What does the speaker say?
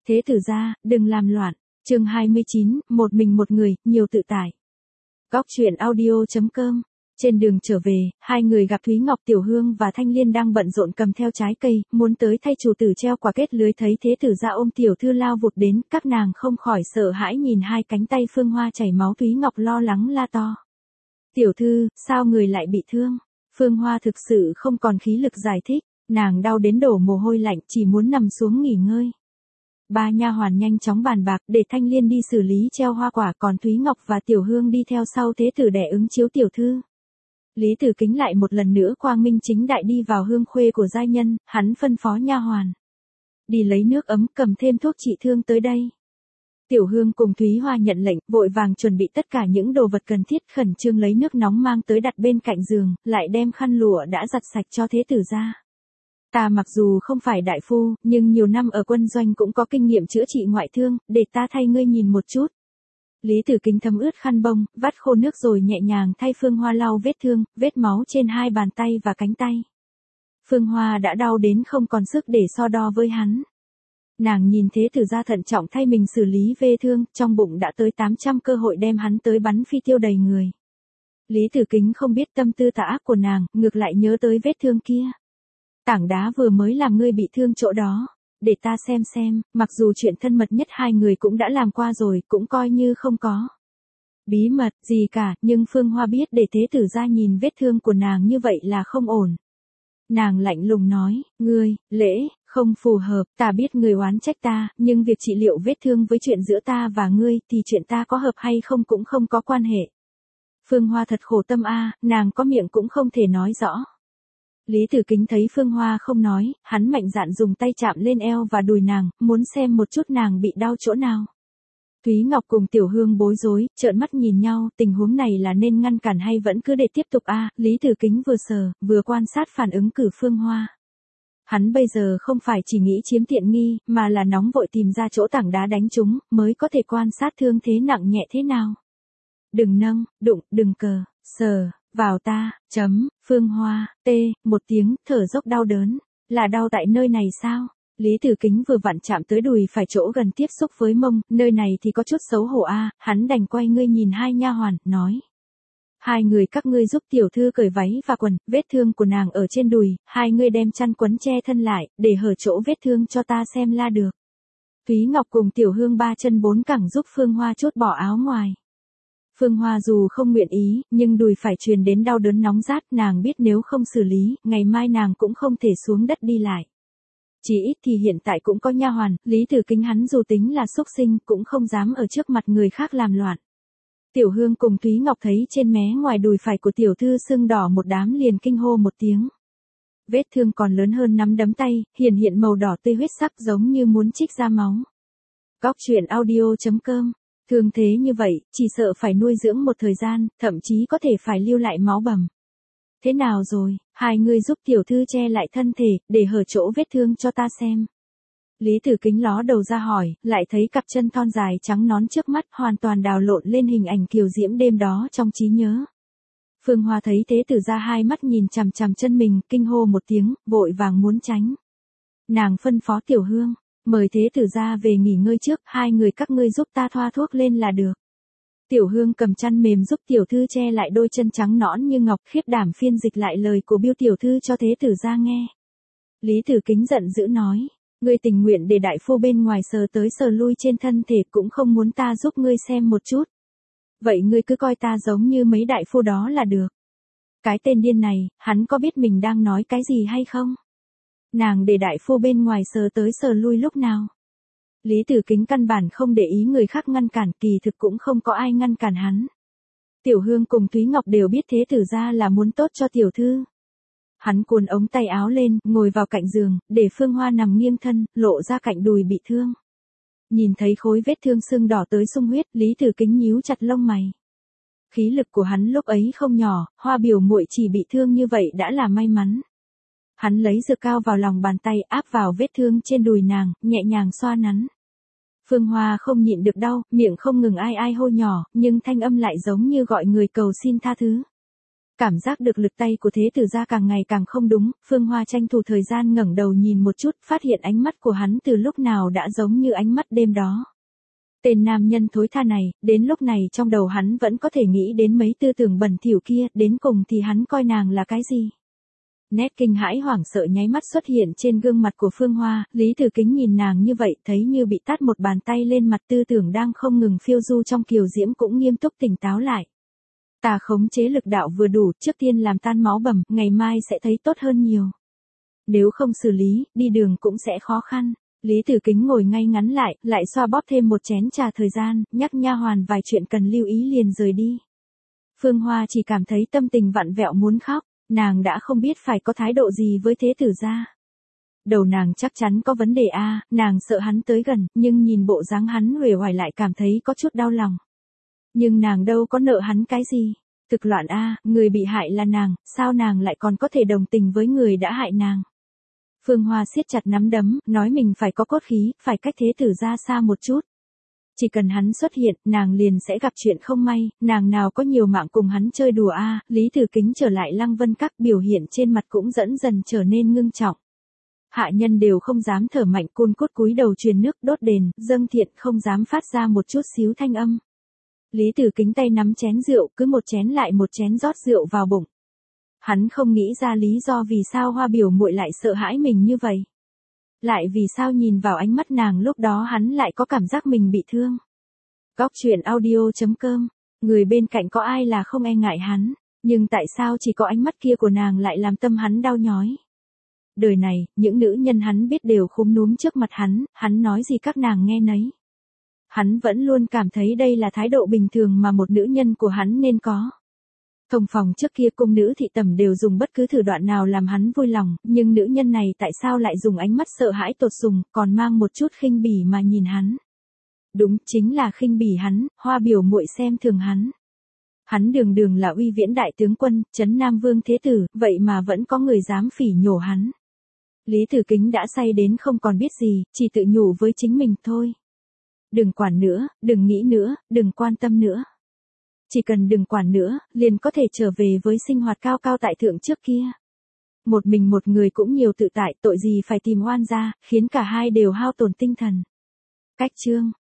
Thế tử gia, đừng làm loạn. Chương 29, một mình một người, nhiều tự tại. Góc truyện audio.com. Trên đường trở về, hai người gặp Thúy Ngọc, Tiểu Hương và Thanh Liên đang bận rộn cầm theo trái cây, muốn tới thay chủ tử treo quả kết lưới. Thấy thế tử gia ôm tiểu thư lao vụt đến, các nàng không khỏi sợ hãi nhìn hai cánh tay Phương Hoa chảy máu. Thúy Ngọc lo lắng la to: "Tiểu thư, sao người lại bị thương?" Phương Hoa thực sự không còn khí lực giải thích, nàng đau đến đổ mồ hôi lạnh, chỉ muốn nằm xuống nghỉ ngơi. Ba nha hoàn nhanh chóng bàn bạc để Thanh Liên đi xử lý treo hoa quả, còn Thúy Ngọc và Tiểu Hương đi theo sau thế tử đẻ ứng chiếu tiểu thư. Lý Tử Kính lại một lần nữa quang minh chính đại đi vào hương khuê của giai nhân, hắn phân phó nha hoàn: "Đi lấy nước ấm, cầm thêm thuốc trị thương tới đây." Tiểu Hương cùng Thúy Hoa nhận lệnh, vội vàng chuẩn bị tất cả những đồ vật cần thiết, khẩn trương lấy nước nóng mang tới đặt bên cạnh giường, lại đem khăn lụa đã giặt sạch cho thế tử gia. "Ta mặc dù không phải đại phu, nhưng nhiều năm ở quân doanh cũng có kinh nghiệm chữa trị ngoại thương, để ta thay ngươi nhìn một chút." Lý Tử Kính thấm ướt khăn bông, vắt khô nước rồi nhẹ nhàng thay Phương Hoa lau vết thương, vết máu trên hai bàn tay và cánh tay. Phương Hoa đã đau đến không còn sức để so đo với hắn. Nàng nhìn thế tử gia thận trọng thay mình xử lý vết thương, trong bụng đã tới 800 cơ hội đem hắn tới bắn phi tiêu đầy người. Lý Tử Kính không biết tâm tư tà ác của nàng, ngược lại nhớ tới vết thương kia. "Tảng đá vừa mới làm ngươi bị thương chỗ đó, để ta xem, mặc dù chuyện thân mật nhất hai người cũng đã làm qua rồi, cũng coi như không có bí mật gì cả, nhưng Phương Hoa biết để thế tử gia nhìn vết thương của nàng như vậy là không ổn." Nàng lạnh lùng nói: "Ngươi, lễ, không phù hợp, ta biết ngươi oán trách ta, nhưng việc trị liệu vết thương với chuyện giữa ta và ngươi thì chuyện ta có hợp hay không cũng không có quan hệ." Phương Hoa thật khổ tâm a, nàng có miệng cũng không thể nói rõ. Lý Tử Kính thấy Phương Hoa không nói, hắn mạnh dạn dùng tay chạm lên eo và đùi nàng, muốn xem một chút nàng bị đau chỗ nào. Thúy Ngọc cùng Tiểu Hương bối rối, trợn mắt nhìn nhau, tình huống này là nên ngăn cản hay vẫn cứ để tiếp tục a? Lý Tử Kính vừa sờ, vừa quan sát phản ứng cử Phương Hoa. Hắn bây giờ không phải chỉ nghĩ chiếm tiện nghi, mà là nóng vội tìm ra chỗ tảng đá đánh trúng, mới có thể quan sát thương thế nặng nhẹ thế nào. "Đừng nâng, đụng, đừng cờ, sờ vào ta." Phương Hoa, một tiếng, thở dốc đau đớn. "Là đau tại nơi này sao?" Lý Tử Kính vừa vặn chạm tới đùi phải chỗ gần tiếp xúc với mông, nơi này thì có chút xấu hổ a, hắn đành quay ngươi nhìn hai nha hoàn, nói: "Hai người các ngươi giúp tiểu thư cởi váy và quần, vết thương của nàng ở trên đùi, hai ngươi đem chăn quấn che thân lại, để hở chỗ vết thương cho ta xem là được." Thúy Ngọc cùng Tiểu Hương ba chân bốn cẳng giúp Phương Hoa chốt bỏ áo ngoài. Phương Hoa dù không nguyện ý, nhưng đùi phải truyền đến đau đớn nóng rát, nàng biết nếu không xử lý, ngày mai nàng cũng không thể xuống đất đi lại. Chỉ ít thì hiện tại cũng có nha hoàn, Lý Tử Kính hắn dù tính là xúc sinh, cũng không dám ở trước mặt người khác làm loạn. Tiểu Hương cùng Thúy Ngọc thấy trên mé ngoài đùi phải của tiểu thư sưng đỏ một đám liền kinh hô một tiếng. Vết thương còn lớn hơn nắm đấm tay, hiện màu đỏ tươi huyết sắc giống như muốn trích ra máu. Góc truyện audio.com. Thương thế như vậy, chỉ sợ phải nuôi dưỡng một thời gian, thậm chí có thể phải lưu lại máu bầm. "Thế nào rồi, hai người giúp tiểu thư che lại thân thể, để hở chỗ vết thương cho ta xem." Lý Tử Kính ló đầu ra hỏi, lại thấy cặp chân thon dài trắng nõn trước mắt hoàn toàn đào lộn lên hình ảnh kiều diễm đêm đó trong trí nhớ. Phương Hoa thấy thế tử ra hai mắt nhìn chằm chằm chân mình, kinh hô một tiếng, vội vàng muốn tránh. Nàng phân phó Tiểu Hương: "Mời thế tử ra về nghỉ ngơi trước, hai người các ngươi giúp ta thoa thuốc lên là được." Tiểu Hương cầm chăn mềm giúp tiểu thư che lại đôi chân trắng nõn như ngọc, khiếp đảm phiên dịch lại lời của Biêu tiểu thư cho thế tử ra nghe. Lý Tử Kính giận dữ nói: "Ngươi tình nguyện để đại phu bên ngoài sờ tới sờ lui trên thân thể, cũng không muốn ta giúp ngươi xem một chút. Vậy ngươi cứ coi ta giống như mấy đại phu đó là được." Cái tên điên này, hắn có biết mình đang nói cái gì hay không? Nàng để đại phu bên ngoài sờ tới sờ lui lúc nào? Lý Tử Kính căn bản không để ý người khác ngăn cản, kỳ thực cũng không có ai ngăn cản hắn. Tiểu Hương cùng Thúy Ngọc đều biết thế tử ra là muốn tốt cho tiểu thư. Hắn cuốn ống tay áo lên, ngồi vào cạnh giường, để Phương Hoa nằm nghiêng thân, lộ ra cạnh đùi bị thương. Nhìn thấy khối vết thương sưng đỏ tới sung huyết, Lý Tử Kính nhíu chặt lông mày. Khí lực của hắn lúc ấy không nhỏ, Hoa biểu muội chỉ bị thương như vậy đã là may mắn. Hắn lấy dược cao vào lòng bàn tay, áp vào vết thương trên đùi nàng, nhẹ nhàng xoa nắn. Phương Hoa không nhịn được đau, miệng không ngừng ai ai hô nhỏ, nhưng thanh âm lại giống như gọi người cầu xin tha thứ. Cảm giác được lực tay của thế tử gia càng ngày càng không đúng, Phương Hoa tranh thủ thời gian ngẩng đầu nhìn một chút, phát hiện ánh mắt của hắn từ lúc nào đã giống như ánh mắt đêm đó. Tên nam nhân thối tha này, đến lúc này trong đầu hắn vẫn có thể nghĩ đến mấy tư tưởng bẩn thỉu kia, đến cùng thì hắn coi nàng là cái gì? Nét kinh hãi hoảng sợ nháy mắt xuất hiện trên gương mặt của Phương Hoa, Lý Tử Kính nhìn nàng như vậy thấy như bị tát một bàn tay lên mặt, tư tưởng đang không ngừng phiêu du trong kiều diễm cũng nghiêm túc tỉnh táo lại. Ta khống chế lực đạo vừa đủ, trước tiên làm tan máu bầm, ngày mai sẽ thấy tốt hơn nhiều. Nếu không xử lý, đi đường cũng sẽ khó khăn. Lý Tử Kính ngồi ngay ngắn lại xoa bóp thêm một chén trà thời gian, nhắc nha hoàn vài chuyện cần lưu ý liền rời đi. Phương Hoa chỉ cảm thấy tâm tình vặn vẹo muốn khóc, nàng đã không biết phải có thái độ gì với thế tử gia. Đầu nàng chắc chắn có vấn đề a, nàng sợ hắn tới gần, nhưng nhìn bộ dáng hắn uể oải lại cảm thấy có chút đau lòng. Nhưng nàng đâu có nợ hắn cái gì. Thực loạn a, người bị hại là nàng, sao nàng lại còn có thể đồng tình với người đã hại nàng. Phương Hoa siết chặt nắm đấm, nói mình phải có cốt khí, phải cách thế tử gia xa một chút. Chỉ cần hắn xuất hiện, nàng liền sẽ gặp chuyện không may, nàng nào có nhiều mạng cùng hắn chơi đùa a. Lý Tử Kính trở lại Lăng Vân Các, biểu hiện trên mặt cũng dần trở nên ngưng trọng. Hạ nhân đều không dám thở mạnh, cun cút cúi đầu truyền nước đốt đền, dâng thiện, không dám phát ra một chút xíu thanh âm. Lý Tử Kính tay nắm chén rượu, cứ một chén lại một chén rót rượu vào bụng. Hắn không nghĩ ra lý do vì sao Hoa biểu muội lại sợ hãi mình như vậy. Lại vì sao nhìn vào ánh mắt nàng lúc đó hắn lại có cảm giác mình bị thương. Góc truyện audio.com, người bên cạnh có ai là không e ngại hắn, nhưng tại sao chỉ có ánh mắt kia của nàng lại làm tâm hắn đau nhói. Đời này, những nữ nhân hắn biết đều khúm núm trước mặt hắn nói gì các nàng nghe nấy. Hắn vẫn luôn cảm thấy đây là thái độ bình thường mà một nữ nhân của hắn nên có. Thông phòng trước kia cung nữ thị tẩm đều dùng bất cứ thủ đoạn nào làm hắn vui lòng, nhưng nữ nhân này tại sao lại dùng ánh mắt sợ hãi tột sùng, còn mang một chút khinh bỉ mà nhìn hắn. Đúng, chính là khinh bỉ hắn, Hoa biểu muội xem thường hắn. Hắn đường đường là uy viễn đại tướng quân, trấn Nam Vương Thế Tử, vậy mà vẫn có người dám phỉ nhổ hắn. Lý Tử Kính đã say đến không còn biết gì, chỉ tự nhủ với chính mình thôi. Đừng quản nữa, đừng nghĩ nữa, đừng quan tâm nữa. Chỉ cần đừng quản nữa, liền có thể trở về với sinh hoạt cao cao tại thượng trước kia. Một mình một người cũng nhiều tự tại, tội gì phải tìm oan gia, khiến cả hai đều hao tổn tinh thần. Cách chương